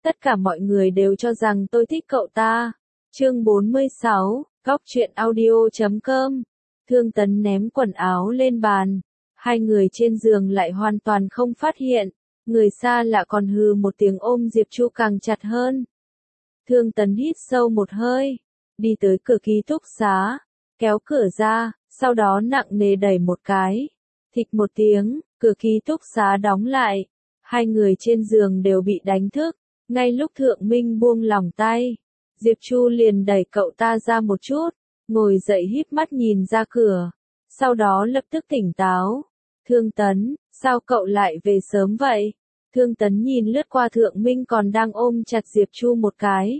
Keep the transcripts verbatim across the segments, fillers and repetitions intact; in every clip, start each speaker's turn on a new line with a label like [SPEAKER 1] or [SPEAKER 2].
[SPEAKER 1] Tất cả mọi người đều cho rằng tôi thích cậu ta. Chương bốn mươi sáu, Góc truyện audio chấm com. Thương Tấn ném quần áo lên bàn. Hai người trên giường lại hoàn toàn không phát hiện. Người xa lạ còn hừ một tiếng ôm Diệp Chu càng chặt hơn. Thương Tấn hít sâu một hơi. Đi tới cửa ký túc xá. Kéo cửa ra, sau đó nặng nề đẩy một cái. Thịch một tiếng, cửa ký túc xá đóng lại. Hai người trên giường đều bị đánh thức. Ngay lúc Thượng Minh buông lỏng tay, Diệp Chu liền đẩy cậu ta ra một chút, ngồi dậy híp mắt nhìn ra cửa, sau đó lập tức tỉnh táo. Thương Tấn, sao cậu lại về sớm vậy? Thương Tấn nhìn lướt qua Thượng Minh còn đang ôm chặt Diệp Chu một cái.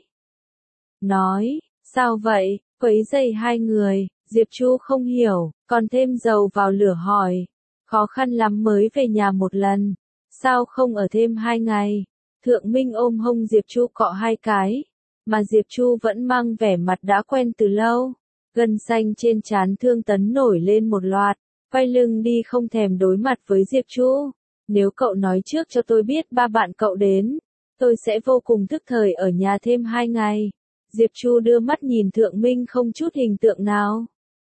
[SPEAKER 1] Nói, sao vậy, quấy rầy hai người, Diệp Chu không hiểu, còn thêm dầu vào lửa hỏi. Khó khăn lắm mới về nhà một lần, sao không ở thêm hai ngày? Thượng Minh ôm hông Diệp Chu cọ hai cái, mà Diệp Chu vẫn mang vẻ mặt đã quen từ lâu. Gân xanh trên trán Thương Tấn nổi lên một loạt, quay lưng đi không thèm đối mặt với Diệp Chu. Nếu cậu nói trước cho tôi biết ba bạn cậu đến, tôi sẽ vô cùng thức thời ở nhà thêm hai ngày. Diệp Chu đưa mắt nhìn Thượng Minh không chút hình tượng nào.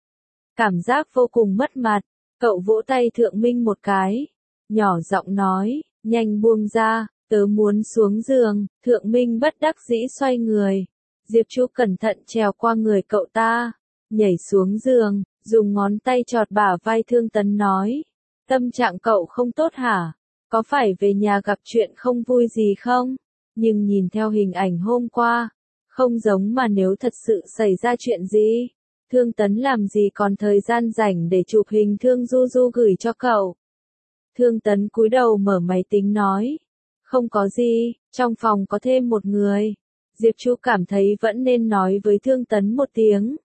[SPEAKER 1] Cảm giác vô cùng mất mặt, cậu vỗ tay Thượng Minh một cái, nhỏ giọng nói, nhanh buông ra. Tớ muốn xuống giường. Thượng Minh bất đắc dĩ xoay người. Diệp Chu cẩn thận trèo qua người cậu ta, nhảy xuống giường, dùng ngón tay chọt bả vai Thương Tấn nói. Tâm trạng cậu không tốt hả? Có phải về nhà gặp chuyện không vui gì không? Nhưng nhìn theo hình ảnh hôm qua, không giống mà nếu thật sự xảy ra chuyện gì. Thương Tấn làm gì còn thời gian rảnh để chụp hình Thương Du Du gửi cho cậu. Thương Tấn cúi đầu mở máy tính nói. Không có gì, trong phòng có thêm một người. Diệp Chu cảm thấy vẫn nên nói với Thương Tấn một tiếng.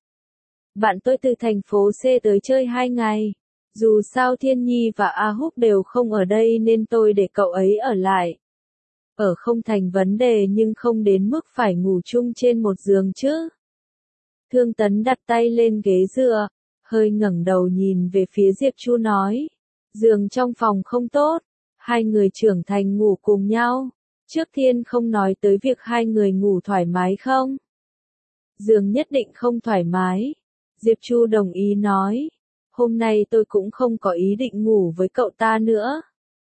[SPEAKER 1] Bạn tôi từ thành phố C tới chơi hai ngày. Dù sao Thiên Nhi và A Húc đều không ở đây nên tôi để cậu ấy ở lại. Ở không thành vấn đề nhưng không đến mức phải ngủ chung trên một giường chứ. Thương Tấn đặt tay lên ghế dựa, hơi ngẩng đầu nhìn về phía Diệp Chu nói. Giường trong phòng không tốt. Hai người trưởng thành ngủ cùng nhau. Trước tiên không nói tới việc hai người ngủ thoải mái không? Giường nhất định không thoải mái. Diệp Chu đồng ý nói. Hôm nay tôi cũng không có ý định ngủ với cậu ta nữa.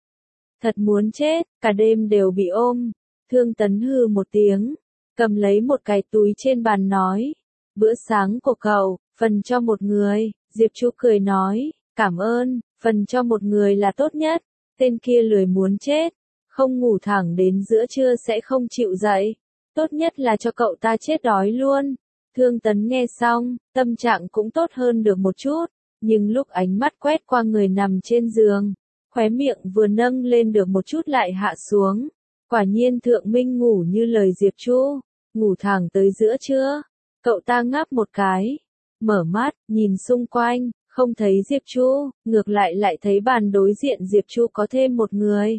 [SPEAKER 1] Thật muốn chết, cả đêm đều bị ôm. Thương Tấn hừ một tiếng, cầm lấy một cái túi trên bàn nói. Bữa sáng của cậu, phần cho một người. Diệp Chu cười nói, cảm ơn, phần cho một người là tốt nhất. Tên kia lười muốn chết, không ngủ thẳng đến giữa trưa sẽ không chịu dậy. Tốt nhất là cho cậu ta chết đói luôn. Thương Tấn nghe xong, tâm trạng cũng tốt hơn được một chút, nhưng lúc ánh mắt quét qua người nằm trên giường, khóe miệng vừa nâng lên được một chút lại hạ xuống. Quả nhiên Thượng Minh ngủ như lời Diệp Chu, ngủ thẳng tới giữa trưa. Cậu ta ngáp một cái, mở mắt, nhìn xung quanh. Không thấy Diệp Chu, ngược lại lại thấy bàn đối diện Diệp Chu có thêm một người.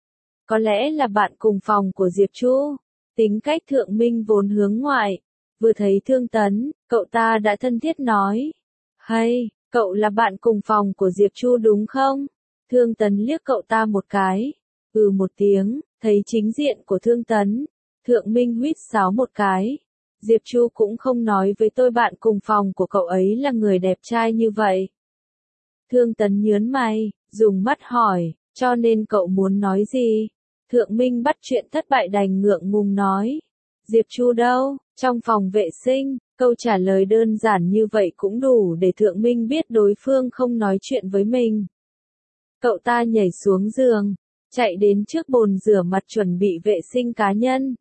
[SPEAKER 1] Có lẽ là bạn cùng phòng của Diệp Chu. Tính cách Thượng Minh vốn hướng ngoại. Vừa thấy Thương Tấn, cậu ta đã thân thiết nói. Hay, cậu là bạn cùng phòng của Diệp Chu đúng không? Thương Tấn liếc cậu ta một cái. Ừ một tiếng, thấy chính diện của Thương Tấn. Thượng Minh huýt sáo một cái. Diệp Chu cũng không nói với tôi bạn cùng phòng của cậu ấy là người đẹp trai như vậy. Thương Tấn nhớn mày, dùng mắt hỏi, cho nên cậu muốn nói gì? Thượng Minh bắt chuyện thất bại đành ngượng ngùng nói. Diệp Chu đâu? Trong phòng vệ sinh. Câu trả lời đơn giản như vậy cũng đủ để Thượng Minh biết đối phương không nói chuyện với mình. Cậu ta nhảy xuống giường, chạy đến trước bồn rửa mặt chuẩn bị vệ sinh cá nhân.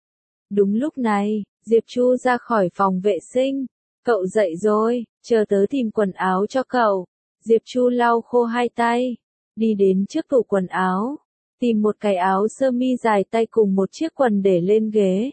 [SPEAKER 1] Đúng lúc này, Diệp Chu ra khỏi phòng vệ sinh. Cậu dậy rồi, chờ tớ tìm quần áo cho cậu. Diệp Chu lau khô hai tay, đi đến trước tủ quần áo, tìm một cái áo sơ mi dài tay cùng một chiếc quần để lên ghế.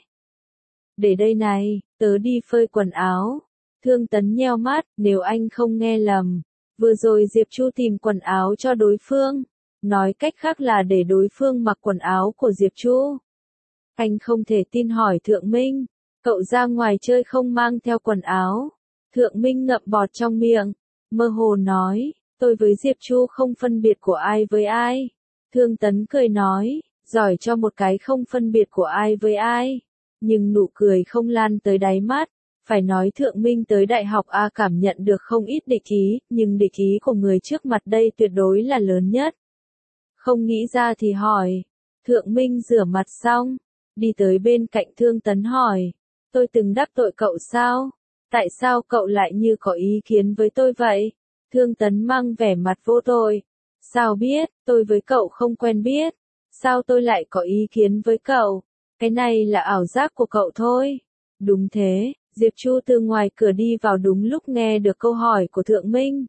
[SPEAKER 1] Để đây này, tớ đi phơi quần áo. Thương Tấn nheo mắt, nếu anh không nghe lầm, vừa rồi Diệp Chu tìm quần áo cho đối phương, nói cách khác là để đối phương mặc quần áo của Diệp Chu. Anh không thể tin hỏi Thượng Minh, cậu ra ngoài chơi không mang theo quần áo. Thượng Minh ngậm bọt trong miệng, mơ hồ nói, tôi với Diệp Chu không phân biệt của ai với ai. Thương Tấn cười nói, giỏi cho một cái không phân biệt của ai với ai. Nhưng nụ cười không lan tới đáy mắt. Phải nói Thượng Minh tới đại học A cảm nhận được không ít địch ý, nhưng địch ý của người trước mặt đây tuyệt đối là lớn nhất. Không nghĩ ra thì hỏi. Thượng Minh rửa mặt xong, đi tới bên cạnh Thương Tấn hỏi. Tôi từng đắc tội cậu sao? Tại sao cậu lại như có ý kiến với tôi vậy? Thương Tấn mang vẻ mặt vô tội. Sao biết, tôi với cậu không quen biết. Sao tôi lại có ý kiến với cậu? Cái này là ảo giác của cậu thôi. Đúng thế, Diệp Chu từ ngoài cửa đi vào đúng lúc nghe được câu hỏi của Thượng Minh.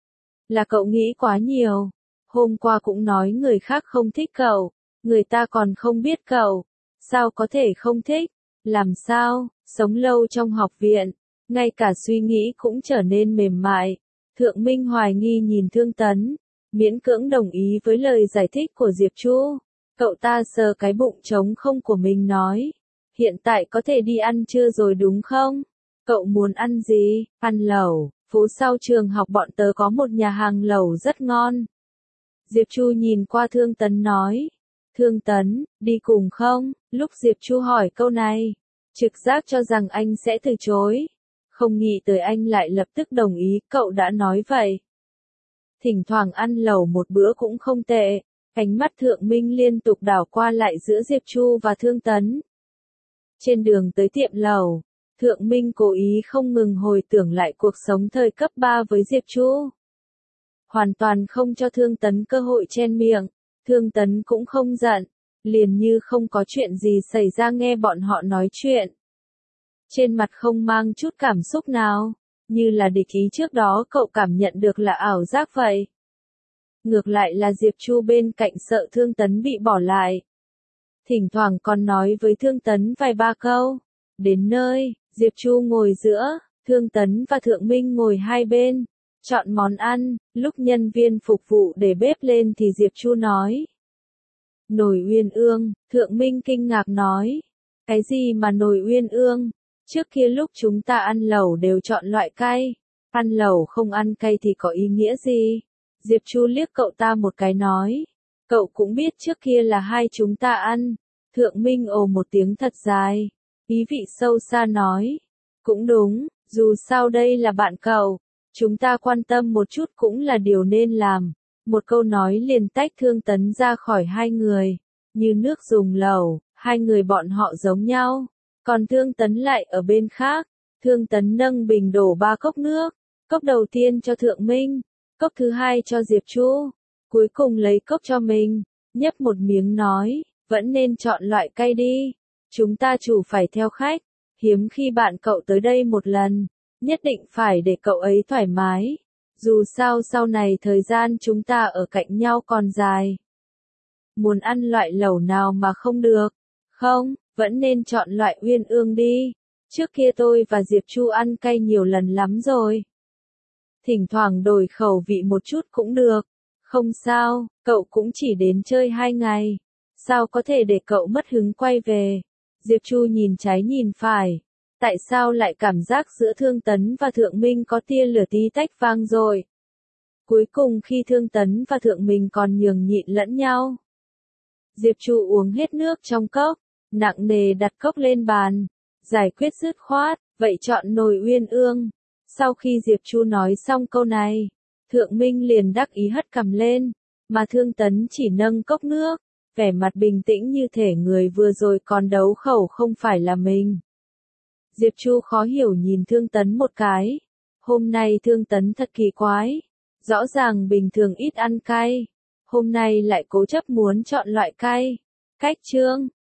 [SPEAKER 1] Là cậu nghĩ quá nhiều. Hôm qua cũng nói người khác không thích cậu. Người ta còn không biết cậu. Sao có thể không thích? Làm sao? Sống lâu trong học viện. Ngay cả suy nghĩ cũng trở nên mềm mại. Thượng Minh hoài nghi nhìn Thương Tấn. Miễn cưỡng đồng ý với lời giải thích của Diệp Chu. Cậu ta sờ cái bụng trống không của mình nói. Hiện tại có thể đi ăn trưa rồi đúng không? Cậu muốn ăn gì? Ăn lẩu. Phố sau trường học bọn tớ có một nhà hàng lẩu rất ngon. Diệp Chu nhìn qua Thương Tấn nói. Thương Tấn, đi cùng không? Lúc Diệp Chu hỏi câu này, trực giác cho rằng anh sẽ từ chối. Không nghĩ tới anh lại lập tức đồng ý, cậu đã nói vậy. Thỉnh thoảng ăn lẩu một bữa cũng không tệ. Ánh mắt Thượng Minh liên tục đảo qua lại giữa Diệp Chu và Thương Tấn. Trên đường tới tiệm lẩu, Thượng Minh cố ý không ngừng hồi tưởng lại cuộc sống thời cấp ba với Diệp Chu. Hoàn toàn không cho Thương Tấn cơ hội chen miệng. Thương Tấn cũng không giận, liền như không có chuyện gì xảy ra nghe bọn họ nói chuyện. Trên mặt không mang chút cảm xúc nào, như là địch ý trước đó cậu cảm nhận được là ảo giác vậy. Ngược lại là Diệp Chu bên cạnh sợ Thương Tấn bị bỏ lại. Thỉnh thoảng còn nói với Thương Tấn vài ba câu. Đến nơi, Diệp Chu ngồi giữa, Thương Tấn và Thượng Minh ngồi hai bên. Chọn món ăn, lúc nhân viên phục vụ để bếp lên thì Diệp Chu nói. Nồi uyên ương, Thượng Minh kinh ngạc nói. Cái gì mà nồi uyên ương? Trước kia lúc chúng ta ăn lẩu đều chọn loại cay. Ăn lẩu không ăn cay thì có ý nghĩa gì? Diệp Chu liếc cậu ta một cái nói. Cậu cũng biết trước kia là hai chúng ta ăn. Thượng Minh ồ một tiếng thật dài. Ý vị sâu xa nói. Cũng đúng, dù sao đây là bạn cậu. Chúng ta quan tâm một chút cũng là điều nên làm. Một câu nói liền tách Thương Tấn ra khỏi hai người. Như nước dùng lẩu, hai người bọn họ giống nhau. Còn Thương Tấn lại ở bên khác. Thương Tấn nâng bình đổ ba cốc nước. Cốc đầu tiên cho Thượng Minh. Cốc thứ hai cho Diệp Chu. Cuối cùng lấy cốc cho mình. Nhấp một miếng nói. Vẫn nên chọn loại cay đi. Chúng ta chủ phải theo khách. Hiếm khi bạn cậu tới đây một lần. Nhất định phải để cậu ấy thoải mái. Dù sao sau này thời gian chúng ta ở cạnh nhau còn dài. Muốn ăn loại lẩu nào mà không được? Không, vẫn nên chọn loại uyên ương đi. Trước kia tôi và Diệp Chu ăn cay nhiều lần lắm rồi. Thỉnh thoảng đổi khẩu vị một chút cũng được. Không sao, cậu cũng chỉ đến chơi hai ngày. Sao có thể để cậu mất hứng quay về? Diệp Chu nhìn trái nhìn phải. Tại sao lại cảm giác giữa Thương Tấn và Thượng Minh có tia lửa tí tách vang rồi? Cuối cùng khi Thương Tấn và Thượng Minh còn nhường nhịn lẫn nhau. Diệp Chu uống hết nước trong cốc, nặng nề đặt cốc lên bàn. Giải quyết dứt khoát, vậy chọn nồi uyên ương. Sau khi Diệp Chu nói xong câu này, Thượng Minh liền đắc ý hất cằm lên, mà Thương Tấn chỉ nâng cốc nước, vẻ mặt bình tĩnh như thể người vừa rồi còn đấu khẩu không phải là mình. Diệp Chu khó hiểu nhìn Thương Tấn một cái. Hôm nay Thương Tấn thật kỳ quái. Rõ ràng bình thường ít ăn cay. Hôm nay lại cố chấp muốn chọn loại cay. Cách chương